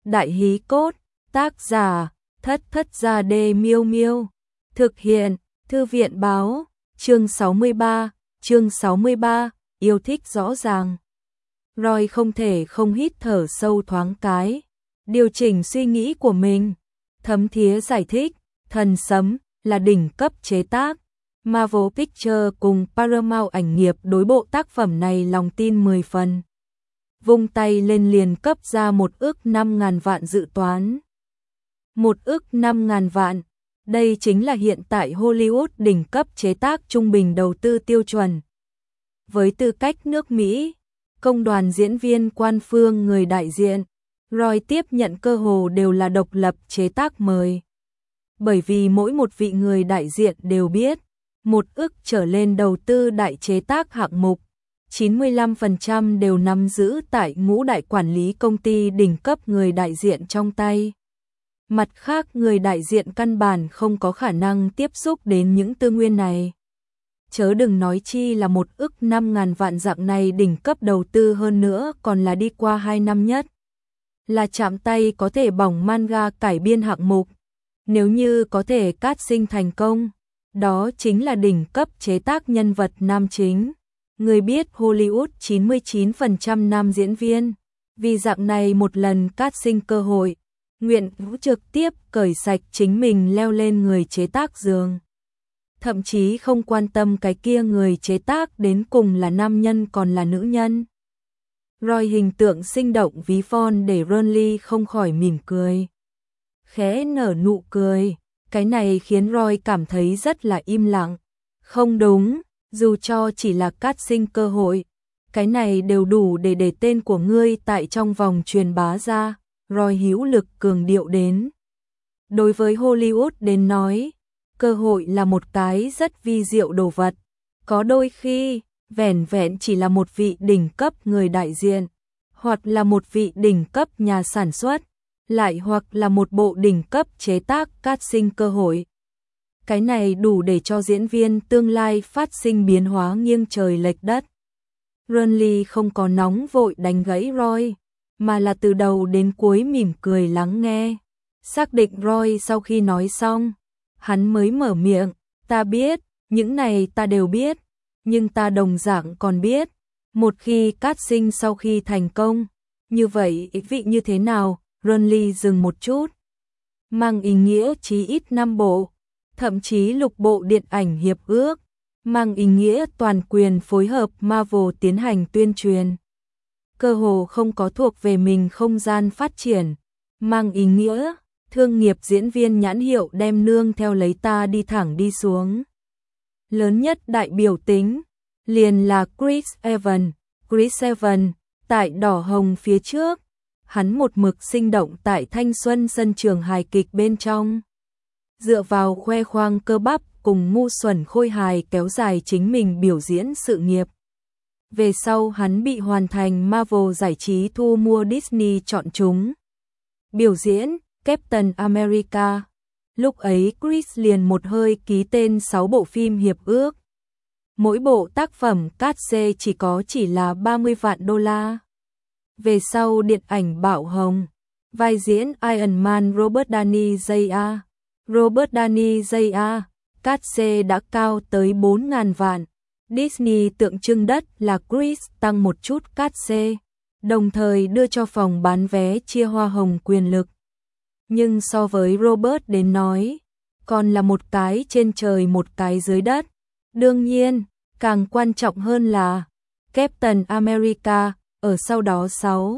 Đại hí cốt, tác giả, Thất Thất Gia Đê Miêu Miêu. Thực hiện, Thư viện báo, chương 63, yêu thích rõ ràng. Roy không thể không hít thở sâu thoáng cái, điều chỉnh suy nghĩ của mình. Thấm Thía giải thích, Thần Sấm là đỉnh cấp chế tác. Marvel Pictures cùng Paramount ảnh nghiệp đối bộ tác phẩm này lòng tin 10 phần. Vung tay lên liền cấp ra 1,5 ức vạn dự toán. 1,5 ức vạn, đây chính là hiện tại Hollywood đỉnh cấp chế tác trung bình đầu tư tiêu chuẩn. Với tư cách nước Mỹ, công đoàn diễn viên quan phương người đại diện, Roy tiếp nhận cơ hồ đều là độc lập chế tác mời. Bởi vì mỗi một vị người đại diện đều biết, 1 ức trở lên đầu tư đại chế tác hạng mục, 95% đều nắm giữ tại ngũ đại quản lý công ty đỉnh cấp người đại diện trong tay. Mặt khác người đại diện căn bản không có khả năng tiếp xúc đến những tư nguyên này. Chớ đừng nói chi là 1,5 ức vạn dạng này đỉnh cấp đầu tư hơn nữa còn là đi qua 2 năm nhất. Là chạm tay có thể bỏng manga cải biên hạng mục. Nếu như có thể casting thành công, đó chính là đỉnh cấp chế tác nhân vật nam chính. Người biết Hollywood 99% nam diễn viên, vì dạng này một lần casting cơ hội, nguyện trực tiếp cởi sạch chính mình leo lên người chế tác giường. Thậm chí không quan tâm cái kia người chế tác đến cùng là nam nhân còn là nữ nhân. Roy hình tượng sinh động ví von để Ronly không khỏi mỉm cười. Khẽ nở nụ cười, cái này khiến Roy cảm thấy rất là im lặng. Không đúng, dù cho chỉ là casting cơ hội, cái này đều đủ để tên của ngươi tại trong vòng truyền bá ra. Roy hữu lực cường điệu đến. Đối với Hollywood đến nói, cơ hội là một cái rất vi diệu đồ vật. Có đôi khi, vẻn vẹn chỉ là một vị đỉnh cấp người đại diện, hoặc là một vị đỉnh cấp nhà sản xuất, lại hoặc là một bộ đỉnh cấp chế tác casting cơ hội. Cái này đủ để cho diễn viên tương lai phát sinh biến hóa nghiêng trời lệch đất. Ronly không có nóng vội đánh gãy Roy, mà là từ đầu đến cuối mỉm cười lắng nghe. Xác định Roy sau khi nói xong, hắn mới mở miệng, ta biết, những này ta đều biết, nhưng ta đồng dạng còn biết, một khi casting sau khi thành công, như vậy ý vị như thế nào? Ronly dừng một chút, mang ý nghĩa chí ít 5 bộ, thậm chí lục bộ điện ảnh hiệp ước, mang ý nghĩa toàn quyền phối hợp Marvel tiến hành tuyên truyền. Cơ hồ không có thuộc về mình không gian phát triển, mang ý nghĩa thương nghiệp diễn viên nhãn hiệu đem nương theo lấy ta đi thẳng đi xuống. Lớn nhất đại biểu tính, liền là Chris Evans. Chris Evans, tại đỏ hồng phía trước, hắn một mực sinh động tại thanh xuân sân trường hài kịch bên trong. Dựa vào khoe khoang cơ bắp cùng ngu xuẩn khôi hài kéo dài chính mình biểu diễn sự nghiệp. Về sau hắn bị hoàn thành Marvel giải trí thu mua Disney chọn chúng. Biểu diễn Captain America. Lúc ấy Chris liền một hơi ký tên 6 bộ phim hiệp ước. Mỗi bộ tác phẩm cát xê chỉ là 30 vạn đô la. Về sau điện ảnh bạo hồng, vai diễn Iron Man Robert Downey Jr. Robert Downey Jr. cát xê đã cao tới 4.000 vạn. Disney tượng trưng đất là Chris tăng một chút cát xê, đồng thời đưa cho phòng bán vé chia hoa hồng quyền lực. Nhưng so với Robert đến nói, còn là một cái trên trời một cái dưới đất. Đương nhiên, càng quan trọng hơn là Captain America ở sau đó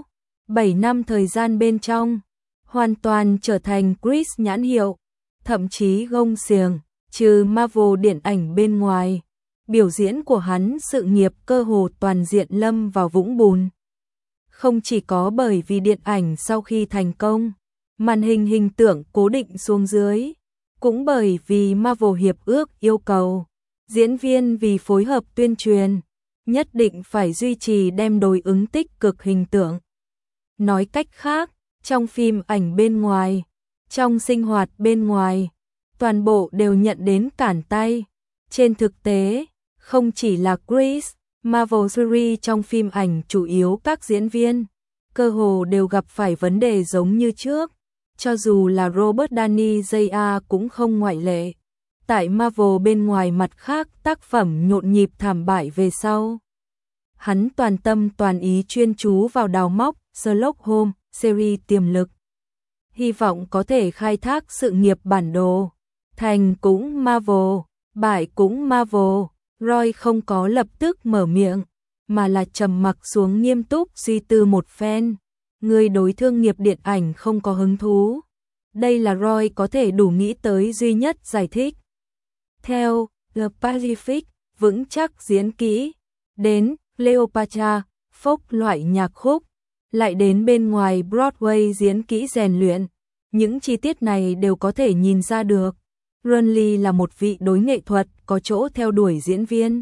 6-7 năm thời gian bên trong, hoàn toàn trở thành Chris nhãn hiệu, thậm chí gông xiềng, trừ Marvel điện ảnh bên ngoài. Biểu diễn của hắn sự nghiệp cơ hồ toàn diện lâm vào vũng bùn. Không chỉ có bởi vì điện ảnh sau khi thành công, màn hình hình tượng cố định xuống dưới, cũng bởi vì Marvel hiệp ước yêu cầu, diễn viên vì phối hợp tuyên truyền, nhất định phải duy trì đem đối ứng tích cực hình tượng. Nói cách khác, trong phim ảnh bên ngoài, trong sinh hoạt bên ngoài, toàn bộ đều nhận đến cản tay. Trên thực tế, không chỉ là Chris, Marvel series trong phim ảnh chủ yếu các diễn viên, cơ hồ đều gặp phải vấn đề giống như trước, cho dù là Robert Downey Jr. cũng không ngoại lệ. Tại Marvel bên ngoài mặt khác tác phẩm nhộn nhịp thảm bại về sau. Hắn toàn tâm toàn ý chuyên chú vào đào móc Sherlock Holmes series tiềm lực. Hy vọng có thể khai thác sự nghiệp bản đồ. Thành cũng Marvel, bại cũng Marvel. Roy không có lập tức mở miệng, mà là trầm mặc xuống nghiêm túc suy tư một phen. Người đối thương nghiệp điện ảnh không có hứng thú. Đây là Roy có thể đủ nghĩ tới duy nhất giải thích. Theo The Pacific, vững chắc diễn kỹ. Đến Cleopatra, phốc loại nhạc khúc. Lại đến bên ngoài Broadway diễn kỹ rèn luyện. Những chi tiết này đều có thể nhìn ra được. Runley là một vị đối nghệ thuật có chỗ theo đuổi diễn viên.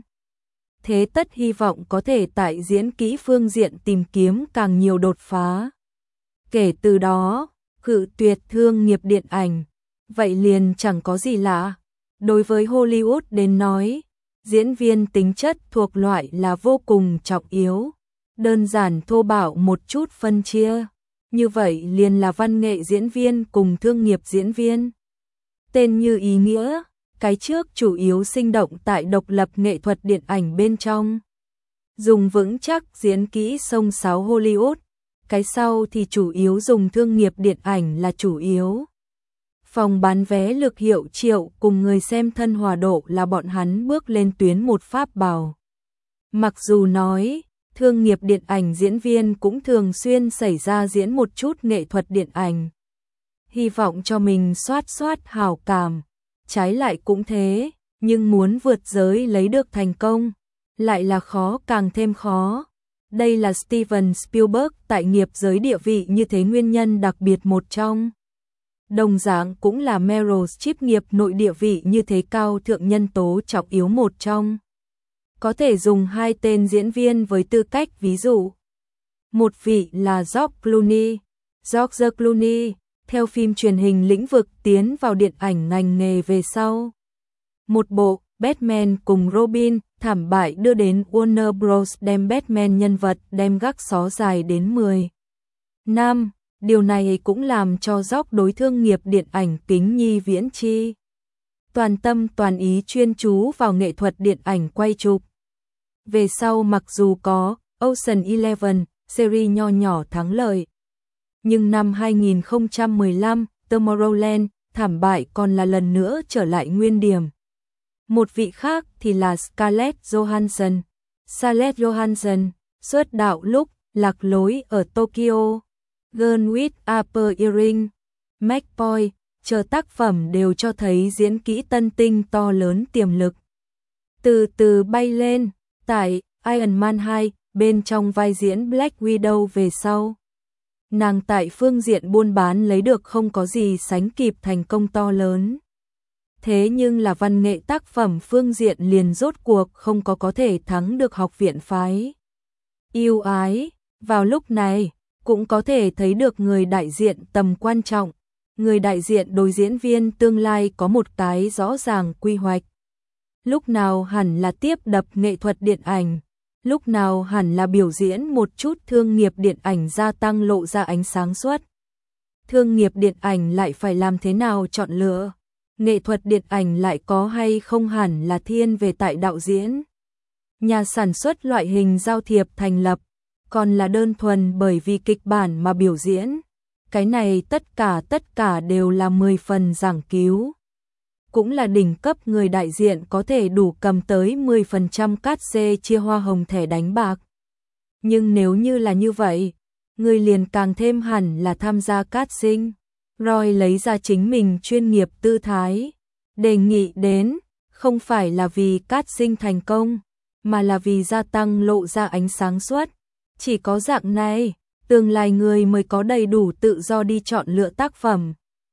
Thế tất hy vọng có thể tại diễn kỹ phương diện tìm kiếm càng nhiều đột phá. Kể từ đó, cự tuyệt thương nghiệp điện ảnh. Vậy liền chẳng có gì lạ. Đối với Hollywood đến nói, diễn viên tính chất thuộc loại là vô cùng trọng yếu. Đơn giản thô bạo một chút phân chia. Như vậy liền là văn nghệ diễn viên cùng thương nghiệp diễn viên. Tên như ý nghĩa, cái trước chủ yếu sinh động tại độc lập nghệ thuật điện ảnh bên trong. Dùng vững chắc diễn kỹ xông xáo Hollywood, cái sau thì chủ yếu dùng thương nghiệp điện ảnh là chủ yếu. Phòng bán vé lực hiệu triệu cùng người xem thân hòa độ là bọn hắn bước lên tuyến một pháp bảo. Mặc dù nói, thương nghiệp điện ảnh diễn viên cũng thường xuyên xảy ra diễn một chút nghệ thuật điện ảnh. Hy vọng cho mình soát hảo cảm. Trái lại cũng thế, nhưng muốn vượt giới lấy được thành công, lại là khó càng thêm khó. Đây là Steven Spielberg tại nghiệp giới địa vị như thế nguyên nhân đặc biệt một trong. Đồng dạng cũng là Meryl Streep nghiệp nội địa vị như thế cao thượng nhân tố trọng yếu một trong. Có thể dùng hai tên diễn viên với tư cách ví dụ. Một vị là George Clooney. George Clooney, theo phim truyền hình lĩnh vực tiến vào điện ảnh ngành nghề về sau. Một bộ Batman cùng Robin thảm bại đưa đến Warner Bros đem Batman nhân vật đem gác xó dài đến 10 năm. Điều này cũng làm cho George đối thương nghiệp điện ảnh kính nhi viễn chi. Toàn tâm toàn ý chuyên chú vào nghệ thuật điện ảnh quay chụp. Về sau mặc dù có Ocean Eleven, series nho nhỏ thắng lợi. Nhưng năm 2015, Tomorrowland, thảm bại còn là lần nữa trở lại nguyên điểm. Một vị khác thì là Scarlett Johansson. Scarlett Johansson, xuất đạo lúc Lạc lối ở Tokyo, Girl with Upper Earring, McBoy, chờ tác phẩm đều cho thấy diễn kỹ tân tinh to lớn tiềm lực. Từ từ bay lên, tại Iron Man 2, bên trong vai diễn Black Widow về sau. Nàng tại phương diện buôn bán lấy được không có gì sánh kịp thành công to lớn. Thế nhưng là văn nghệ tác phẩm phương diện liền rốt cuộc không có thể thắng được học viện phái yêu ái. Vào lúc này, cũng có thể thấy được người đại diện tầm quan trọng. Người đại diện đối diễn viên tương lai có một cái rõ ràng quy hoạch. Lúc nào hẳn là tiếp đập nghệ thuật điện ảnh, lúc nào hẳn là biểu diễn một chút thương nghiệp điện ảnh gia tăng lộ ra ánh sáng suốt. Thương nghiệp điện ảnh lại phải làm thế nào chọn lựa? Nghệ thuật điện ảnh lại có hay không hẳn là thiên về tại đạo diễn. Nhà sản xuất loại hình giao thiệp thành lập, còn là đơn thuần bởi vì kịch bản mà biểu diễn. Cái này tất cả đều là 10 phần giảng cứu. Cũng là đỉnh cấp người đại diện có thể đủ cầm tới 10% cát xê chia hoa hồng thẻ đánh bạc. Nhưng nếu như là như vậy, người liền càng thêm hẳn là tham gia casting. Roy lấy ra chính mình chuyên nghiệp tư thái, đề nghị đến, không phải là vì casting thành công, mà là vì gia tăng lộ ra ánh sáng suốt. Chỉ có dạng này, tương lai người mới có đầy đủ tự do đi chọn lựa tác phẩm.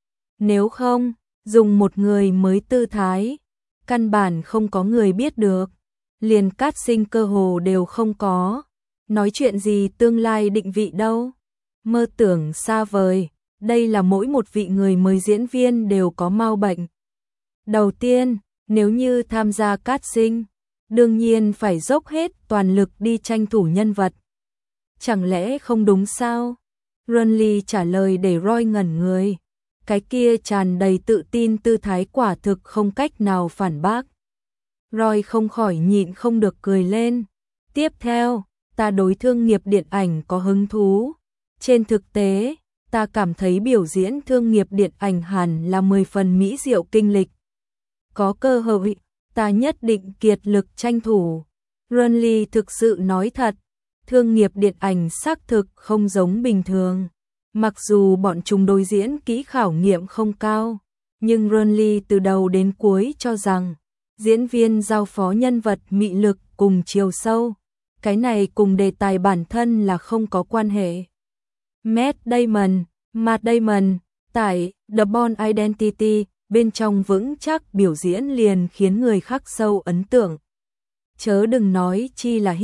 Nếu không, dùng một người mới tư thái, căn bản không có người biết được, liền casting cơ hồ đều không có. Nói chuyện gì tương lai định vị đâu, mơ tưởng xa vời, đây là mỗi một vị người mới diễn viên đều có mau bệnh. Đầu tiên, nếu như tham gia casting, đương nhiên phải dốc hết toàn lực đi tranh thủ nhân vật. Chẳng lẽ không đúng sao? Renly trả lời để Roy ngẩn người. Cái kia tràn đầy tự tin tư thái quả thực không cách nào phản bác. Roy không khỏi nhịn không được cười lên. Tiếp theo, ta đối thương nghiệp điện ảnh có hứng thú. Trên thực tế, ta cảm thấy biểu diễn thương nghiệp điện ảnh hẳn là 10 phần mỹ diệu kinh lịch. Có cơ hội, ta nhất định kiệt lực tranh thủ. Renly thực sự nói thật, thương nghiệp điện ảnh xác thực không giống bình thường. Mặc dù bọn chúng đối diễn kỹ khảo nghiệm không cao, nhưng Renly từ đầu đến cuối cho rằng diễn viên giao phó nhân vật mị lực cùng chiều sâu. Cái này cùng đề tài bản thân là không có quan hệ. Matt Damon, tại The Bourne Identity, bên trong vững chắc biểu diễn liền khiến người khắc sâu ấn tượng. Chớ đừng nói chi là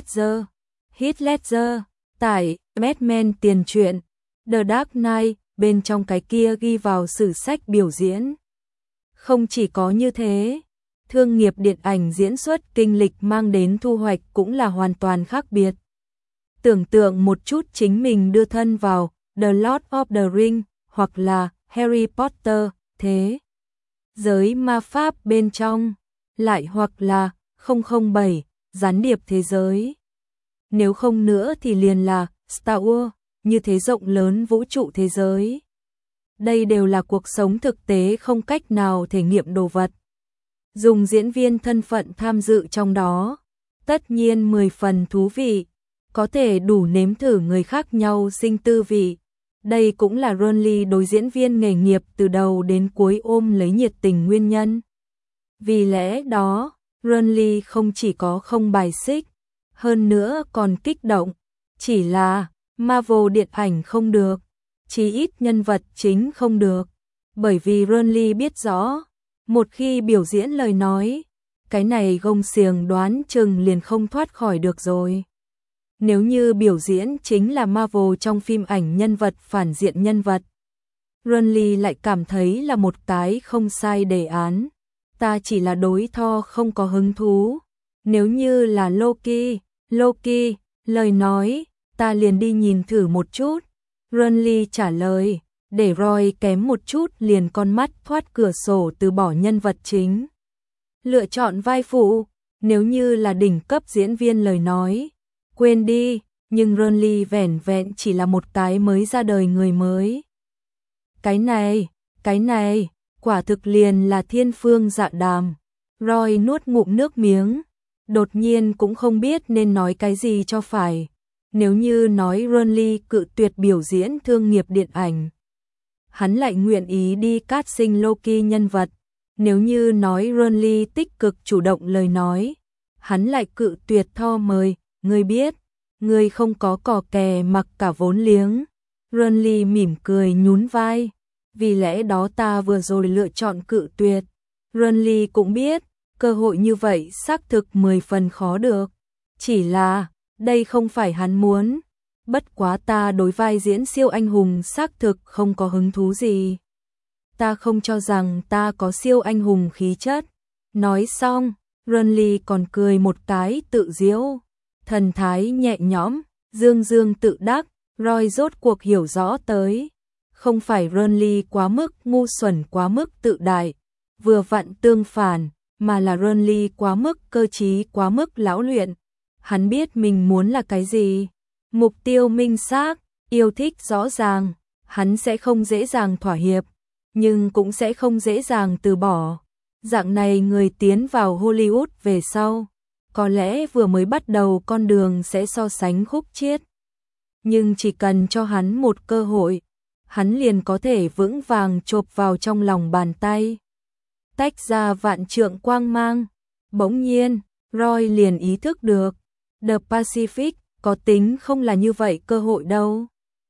Heath Ledger, tại Batman tiền truyện, The Dark Knight, bên trong cái kia ghi vào sử sách biểu diễn. Không chỉ có như thế, thương nghiệp điện ảnh diễn xuất kinh lịch mang đến thu hoạch cũng là hoàn toàn khác biệt. Tưởng tượng một chút chính mình đưa thân vào The Lord of the Rings hoặc là Harry Potter, thế giới ma pháp bên trong, lại hoặc là 007, gián điệp thế giới. Nếu không nữa thì liền là Star Wars, như thế rộng lớn vũ trụ thế giới. Đây đều là cuộc sống thực tế không cách nào thể nghiệm đồ vật. Dùng diễn viên thân phận tham dự trong đó, tất nhiên 10 phần thú vị, có thể đủ nếm thử người khác nhau sinh tư vị. Đây cũng là Renly đối diễn viên nghề nghiệp từ đầu đến cuối ôm lấy nhiệt tình nguyên nhân. Vì lẽ đó, Renly không chỉ có không bài xích, hơn nữa còn kích động, chỉ là Marvel điện ảnh không được, chí ít nhân vật chính không được, bởi vì Renly biết rõ, một khi biểu diễn lời nói, cái này gông xiềng đoán chừng liền không thoát khỏi được rồi. Nếu như biểu diễn chính là Marvel trong phim ảnh nhân vật phản diện nhân vật, Renly lại cảm thấy là một cái không sai đề án. Ta chỉ là đối Thor không có hứng thú. Nếu như là Loki, lời nói, ta liền đi nhìn thử một chút. Renly trả lời, để Roy kém một chút liền con mắt thoát cửa sổ từ bỏ nhân vật chính. Lựa chọn vai phụ, nếu như là đỉnh cấp diễn viên lời nói, quên đi, nhưng Renly vẻn vẹn chỉ là một cái mới ra đời người mới. Cái này, quả thực liền là thiên phương dạ đàm. Roy nuốt ngụm nước miếng, đột nhiên cũng không biết nên nói cái gì cho phải. Nếu như nói Renly cự tuyệt biểu diễn thương nghiệp điện ảnh, hắn lại nguyện ý đi casting Loki nhân vật. Nếu như nói Renly tích cực chủ động lời nói, hắn lại cự tuyệt Thor mời. Ngươi biết, ngươi không có cò kè mặc cả vốn liếng. Renly mỉm cười nhún vai. Vì lẽ đó ta vừa rồi lựa chọn cự tuyệt. Renly cũng biết, cơ hội như vậy xác thực 10 phần khó được. Chỉ là, đây không phải hắn muốn. Bất quá ta đối vai diễn siêu anh hùng xác thực không có hứng thú gì. Ta không cho rằng ta có siêu anh hùng khí chất. Nói xong, Renly còn cười một cái tự giễu. Thần thái nhẹ nhõm, dương tự đắc, Roy rốt cuộc hiểu rõ tới. Không phải Renly quá mức ngu xuẩn quá mức tự đại, vừa vặn tương phản, mà là Renly quá mức cơ trí quá mức lão luyện. Hắn biết mình muốn là cái gì, mục tiêu minh xác, yêu thích rõ ràng, hắn sẽ không dễ dàng thỏa hiệp, nhưng cũng sẽ không dễ dàng từ bỏ. Dạng này người tiến vào Hollywood về sau, có lẽ vừa mới bắt đầu con đường sẽ so sánh khúc chiết. Nhưng chỉ cần cho hắn một cơ hội, hắn liền có thể vững vàng chộp vào trong lòng bàn tay. Tách ra vạn trượng quang mang. Bỗng nhiên, Roy liền ý thức được, The Pacific có tính không là như vậy cơ hội đâu.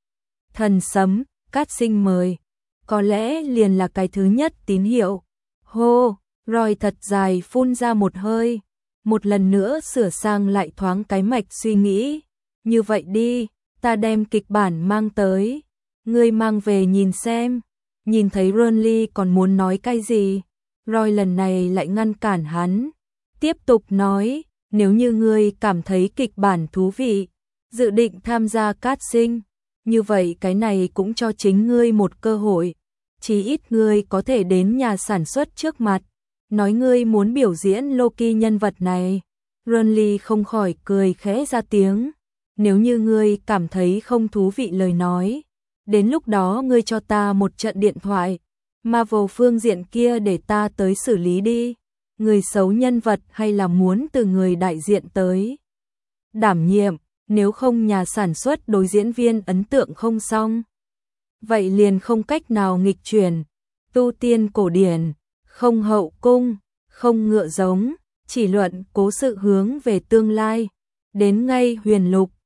Thần sấm, cát sinh mời, có lẽ liền là cái thứ nhất tín hiệu. Hô, Roy thật dài phun ra một hơi, một lần nữa sửa sang lại thoáng cái mạch suy nghĩ. Như vậy đi, ta đem kịch bản mang tới, ngươi mang về nhìn xem. Nhìn thấy Renly còn muốn nói cái gì, Roy lần này lại ngăn cản hắn. Tiếp tục nói, nếu như ngươi cảm thấy kịch bản thú vị, dự định tham gia casting, Như vậy cái này cũng cho chính ngươi một cơ hội, chí ít ngươi có thể đến nhà sản xuất trước mặt, nói ngươi muốn biểu diễn Loki nhân vật này. Renly không khỏi cười khẽ ra tiếng, nếu như ngươi cảm thấy không thú vị lời nói, đến lúc đó ngươi cho ta một trận điện thoại, Marvel phương diện kia để ta tới xử lý đi, người xấu nhân vật hay là muốn từ người đại diện tới đảm nhiệm, nếu không nhà sản xuất đối diễn viên ấn tượng không xong. Vậy liền không cách nào nghịch chuyển, tu tiên cổ điển, không hậu cung, không ngựa giống, chỉ luận cố sự hướng về tương lai. Đến ngay Huyền Lục,